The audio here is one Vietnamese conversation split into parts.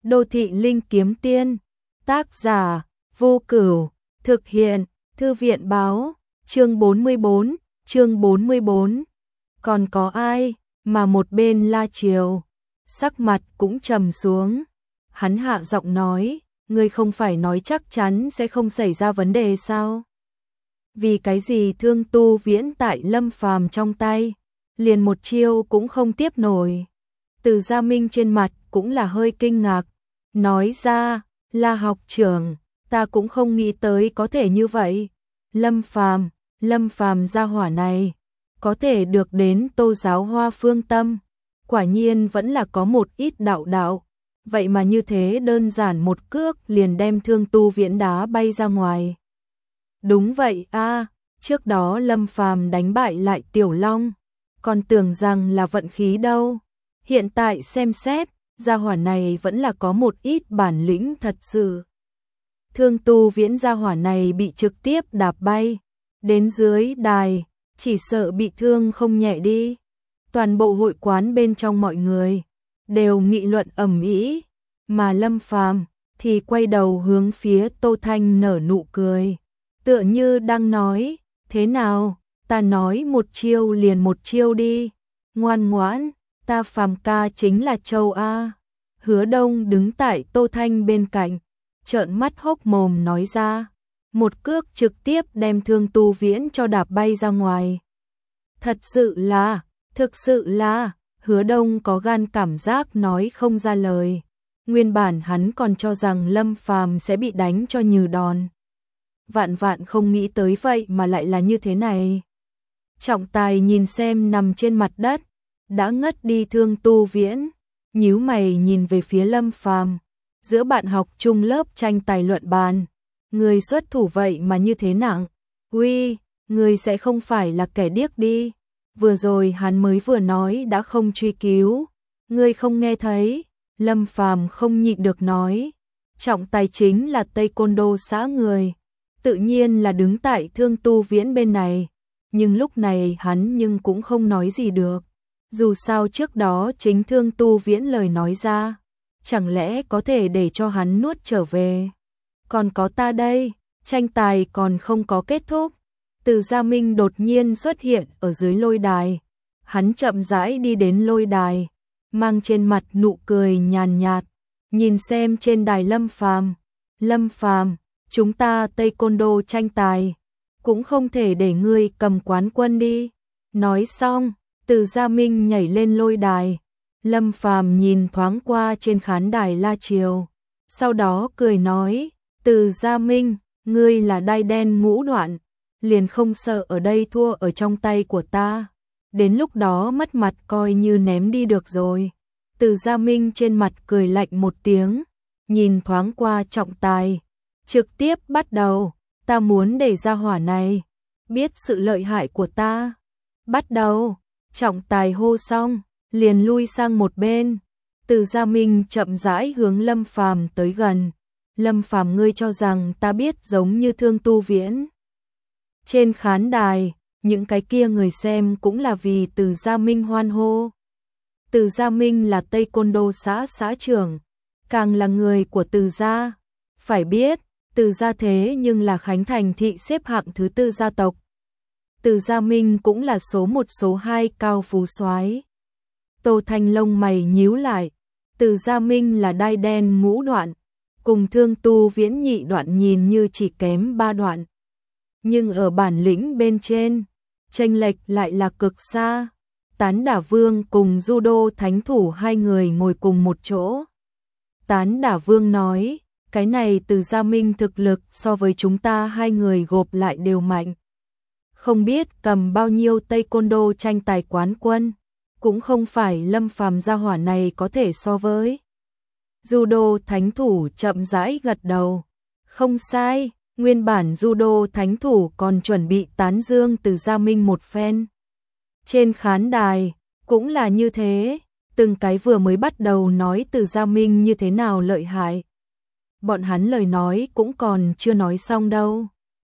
Đô thị linh kiếm tiên. Tác giả: Vô Cửu. Thực hiện: Thư viện báo. Chương 44. Còn có ai? Mà một bên La Triều sắc mặt cũng trầm xuống. Hắn hạ giọng nói, ngươi không phải nói chắc chắn sẽ không xảy ra vấn đề sao? Vì cái gì Thương Tu Viễn tại Lâm Phàm trong tay, liền một chiêu cũng không tiếp nổi. Từ Gia Minh trên mặt cũng là hơi kinh ngạc, nói ra, La học trưởng, ta cũng không nghĩ tới có thể như vậy. Lâm Phàm gia hỏa này, có thể được đến Tô giáo Hoa phương tâm, quả nhiên vẫn là có một ít đạo. Vậy mà như thế đơn giản một cước liền đem Thương Tu Viễn đá bay ra ngoài. Đúng vậy a, trước đó Lâm Phàm đánh bại lại Tiểu Long, còn tưởng rằng là vận khí đâu. Hiện tại xem xét, gia hỏa này vẫn là có một ít bản lĩnh thật sự. Thương Tu Viễn gia hỏa này bị trực tiếp đạp bay đến dưới đài, chỉ sợ bị thương không nhẹ đi. Toàn bộ hội quán bên trong mọi người đều nghị luận ầm ĩ, mà Lâm Phàm thì quay đầu hướng phía Tô Thanh nở nụ cười, tựa như đang nói, thế nào, ta nói một chiêu liền một chiêu đi, ngoan ngoãn, ta Phàm ca chính là Châu A. Hứa Đông đứng tại Tô Thanh bên cạnh, trợn mắt hốc mồm nói ra, một cước trực tiếp đem Thương Tu Viễn cho đạp bay ra ngoài. Thực sự là, Hứa Đông có gan cảm giác nói không ra lời. Nguyên bản hắn còn cho rằng Lâm Phàm sẽ bị đánh cho nhừ đòn. Vạn không nghĩ tới vậy mà lại là như thế này. Trọng Tài nhìn xem nằm trên mặt đất, đã ngất đi Thương Tu Viễn, nhíu mày nhìn về phía Lâm Phàm. Giữa bạn học chung lớp tranh tài luận bàn, người xuất thủ vậy mà như thế nặng. Uy, người sẽ không phải là kẻ điếc đi. Vừa rồi hắn mới vừa nói đã không truy cứu, ngươi không nghe thấy. Lâm Phàm không nhịn được nói, Trọng Tài chính là Taekwondo xã người, tự nhiên là đứng tại Thương Tu Viễn bên này, nhưng lúc này hắn nhưng cũng không nói gì được. Dù sao trước đó chính Thương Tu Viễn lời nói ra, chẳng lẽ có thể để cho hắn nuốt trở về. Còn có ta đây, tranh tài còn không có kết thúc. Từ Gia Minh đột nhiên xuất hiện ở dưới lôi đài, hắn chậm rãi đi đến lôi đài, mang trên mặt nụ cười nhàn nhạt, nhìn xem trên đài Lâm Phàm, chúng ta Taekwondo tranh tài, cũng không thể để ngươi cầm quán quân đi. Nói xong, Từ Gia Minh nhảy lên lôi đài, Lâm Phàm nhìn thoáng qua trên khán đài La Triều, sau đó cười nói, Từ Gia Minh, ngươi là đai đen ngũ đoạn, liền không sợ ở đây thua ở trong tay của ta. Đến lúc đó mất mặt coi như ném đi được rồi. Từ Gia Minh trên mặt cười lạnh một tiếng, nhìn thoáng qua Trọng Tài, trực tiếp bắt đầu, ta muốn để gia hỏa này biết sự lợi hại của ta. Bắt đầu, Trọng Tài hô xong, liền lui sang một bên. Từ Gia Minh chậm rãi hướng Lâm Phàm tới gần. Lâm Phàm, ngươi cho rằng ta biết giống như Thương Tu Viễn? Trên khán đài, những cái kia người xem cũng là vì Từ Gia Minh hoan hô. Từ Gia Minh là Taekwondo xã trưởng, càng là người của Từ gia. Phải biết, Từ gia thế nhưng là Khánh Thành thị xếp hạng thứ 4 gia tộc. Từ Gia Minh cũng là số 1 số 2 cao phú soái. Tô Thanh lông mày nhíu lại, Từ Gia Minh là đai đen ngũ đoạn, cùng Thương Tu Viễn nhị đoạn nhìn như chỉ kém 3 đoạn. Nhưng ở bản lĩnh bên trên, chênh lệch lại là cực xa. Tán Đả Vương cùng Judo thánh thủ hai người ngồi cùng một chỗ. Tán Đả Vương nói, cái này Từ Gia Minh thực lực so với chúng ta hai người gộp lại đều mạnh. Không biết cầm bao nhiêu Taekwondo tranh tài quán quân, cũng không phải Lâm Phàm gia hỏa này có thể so với. Judo thánh thủ chậm rãi gật đầu. Không sai, nguyên bản Judo thánh thủ còn chuẩn bị tán dương Từ Gia Minh một phen. Trên khán đài, cũng là như thế, từng cái vừa mới bắt đầu nói Từ Gia Minh như thế nào lợi hại. Bọn hắn lời nói cũng còn chưa nói xong đâu.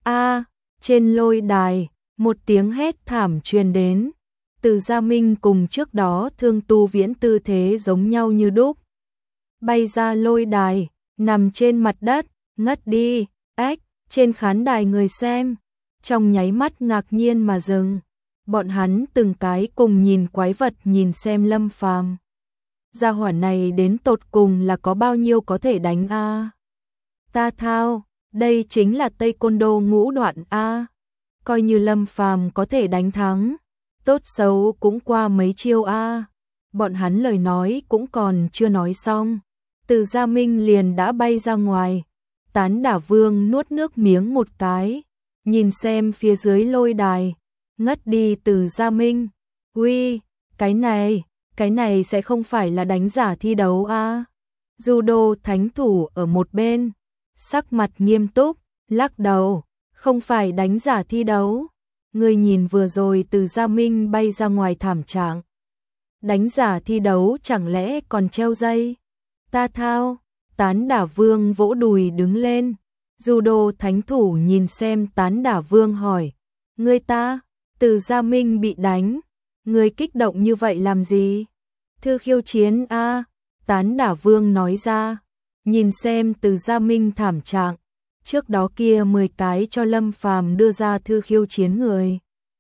Trên lôi đài, một tiếng hét thảm truyền đến. Từ Gia Minh cùng trước đó Thương Tu Viễn tư thế giống nhau như đúc. bay ra lôi đài, nằm trên mặt đất, ngất đi. Ếch, trên khán đài người xem, trong nháy mắt ngạc nhiên mà dừng. Bọn hắn từng cái cùng nhìn quái vật nhìn xem Lâm Phàm. Gia hỏa này đến tột cùng là có bao nhiêu có thể đánh a? Ta thao, đây chính là Taekwondo ngũ đoạn a. Coi như Lâm Phàm có thể đánh thắng, tốt xấu cũng qua mấy chiêu a. Bọn hắn lời nói cũng còn chưa nói xong, Từ Gia Minh liền đã bay ra ngoài. Tán Đả Vương nuốt nước miếng một cái, nhìn xem phía dưới lôi đài, ngất đi Từ Gia Minh. Uy, cái này sẽ không phải là đánh giả thi đấu a? Judo thánh thủ ở một bên, sắc mặt nghiêm túc, lắc đầu, không phải đánh giả thi đấu. Ngươi nhìn vừa rồi Từ Gia Minh bay ra ngoài thảm trạng. Đánh giả thi đấu chẳng lẽ còn treo dây? Ta thao, Tán Đả Vương vỗ đùi đứng lên. Judo thánh thủ nhìn xem Tán Đả Vương hỏi, ngươi ta, Từ Gia Minh bị đánh, ngươi kích động như vậy làm gì? Thư khiêu chiến a. Tán Đả Vương nói ra, nhìn xem Từ Gia Minh thảm trạng, trước đó kia 10 cái cho Lâm Phàm đưa ra thư khiêu chiến người.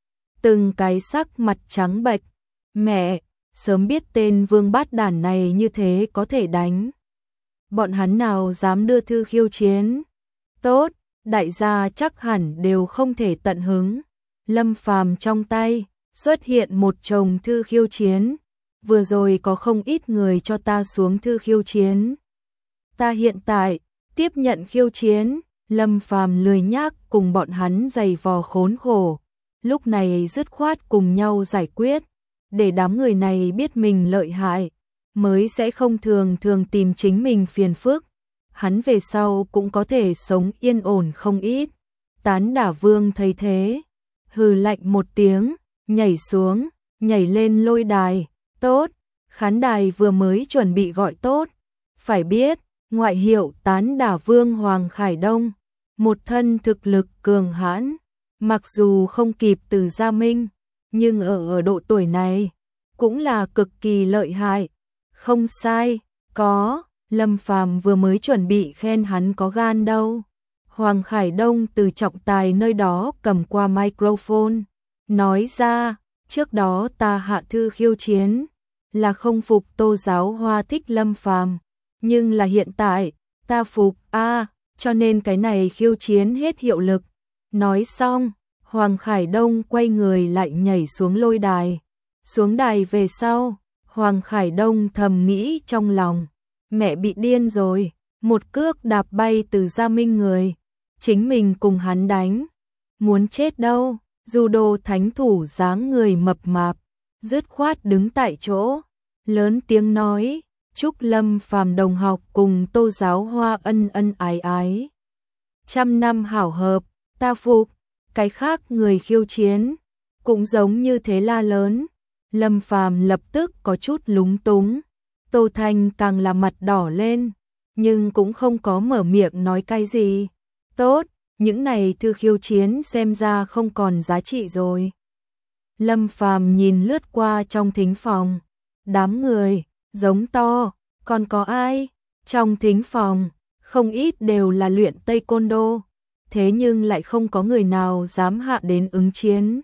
Từng cái sắc mặt trắng bệch, mẹ, sớm biết tên vương bát đản này như thế có thể đánh. Bọn hắn nào dám đưa thư khiêu chiến? Tốt, đại gia chắc hẳn đều không thể tận hứng. Lâm Phàm trong tay xuất hiện một chồng thư khiêu chiến. Vừa rồi có không ít người cho ta xuống thư khiêu chiến. Ta hiện tại tiếp nhận khiêu chiến. Lâm Phàm lười nhác cùng bọn hắn giày vò khốn khổ. Lúc này dứt khoát cùng nhau giải quyết, để đám người này biết mình lợi hại, mới sẽ không thường thường tìm chính mình phiền phức. Hắn về sau cũng có thể sống yên ổn không ít. Tán Đả Vương thấy thế, hừ lạnh một tiếng, nhảy xuống, nhảy lên lôi đài. Tốt, khán đài vừa mới chuẩn bị gọi tốt. Phải biết, ngoại hiệu Tán Đả Vương Hoàng Khải Đông, một thân thực lực cường hãn, mặc dù không kịp Từ Gia Minh, nhưng ở độ tuổi này cũng là cực kỳ lợi hại. Không sai, có, Lâm Phàm vừa mới chuẩn bị khen hắn có gan đâu. Hoàng Khải Đông từ trọng tài nơi đó cầm qua microphone, nói ra, trước đó ta hạ thư khiêu chiến, là không phục Tô Giáo Hoa thích Lâm Phàm, nhưng là hiện tại, ta phục a, cho nên cái này khiêu chiến hết hiệu lực. Nói xong, Hoàng Khải Đông quay người lại nhảy xuống lôi đài. Xuống đài về sau, Hoàng Khải Đông thầm nghĩ trong lòng, mẹ bị điên rồi, một cước đạp bay Từ Gia Minh người, chính mình cùng hắn đánh, muốn chết đâu. Judo thánh thủ dáng người mập mạp, dứt khoát đứng tại chỗ, lớn tiếng nói, chúc Lâm Phàm đồng học cùng Tô Giáo Hoa ân ân ái ái. 100 năm hảo hợp, ta phục. Cái khác người khiêu chiến cũng giống như thế la lớn. Lâm Phàm lập tức có chút lúng túng. Tô Thanh càng là mặt đỏ lên, nhưng cũng không có mở miệng nói cái gì. Tốt, những này thư khiêu chiến xem ra không còn giá trị rồi. Lâm Phàm nhìn lướt qua trong thính phòng, đám người giống to, còn có ai? Trong thính phòng, không ít đều là luyện Taekwondo, thế nhưng lại không có người nào dám hạ đến ứng chiến.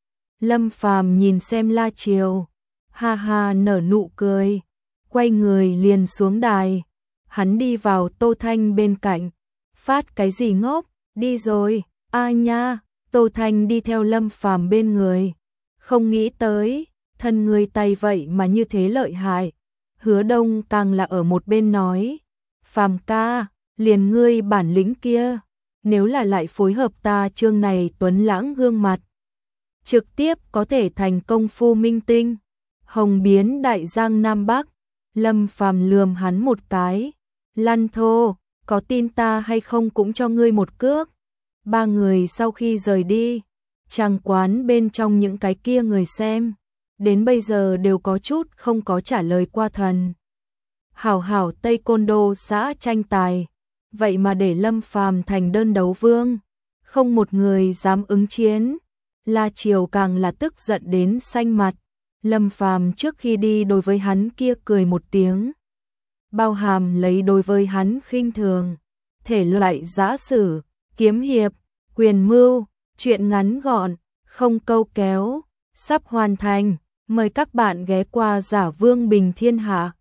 Lâm Phàm nhìn xem La Triều, ha ha nở nụ cười, quay người liền xuống đài. Hắn đi vào Tô Thanh bên cạnh, phát cái gì ngốc, đi rồi, a nha. Tô Thanh đi theo Lâm Phàm bên người, không nghĩ tới, thân người tay vậy mà như thế lợi hại. Hứa Đông càng là ở một bên nói, Phàm ca, liền ngươi bản lĩnh kia, nếu là lại phối hợp ta chương này tuấn lãng gương mặt, trực tiếp có thể thành công phu minh tinh, hồng biến đại giang nam bắc. Lâm Phàm lườm hắn một cái, lăn thô, có tin ta hay không cũng cho ngươi một cước. Ba người sau khi rời đi, tràng quán bên trong những cái kia người xem, đến bây giờ đều có chút không có trả lời qua thần. Hảo hảo Taekwondo xã tranh tài, vậy mà để Lâm Phàm thành đơn đấu vương, không một người dám ứng chiến. La Triều càng là tức giận đến xanh mặt. Lâm Phàm trước khi đi đối với hắn kia cười một tiếng, bao hàm lấy đối với hắn khinh thường. Thể loại giã sử, kiếm hiệp, quyền mưu, truyện ngắn gọn, không câu kéo, sắp hoàn thành. Mời các bạn ghé qua Giả Vương Bình Thiên Hạ.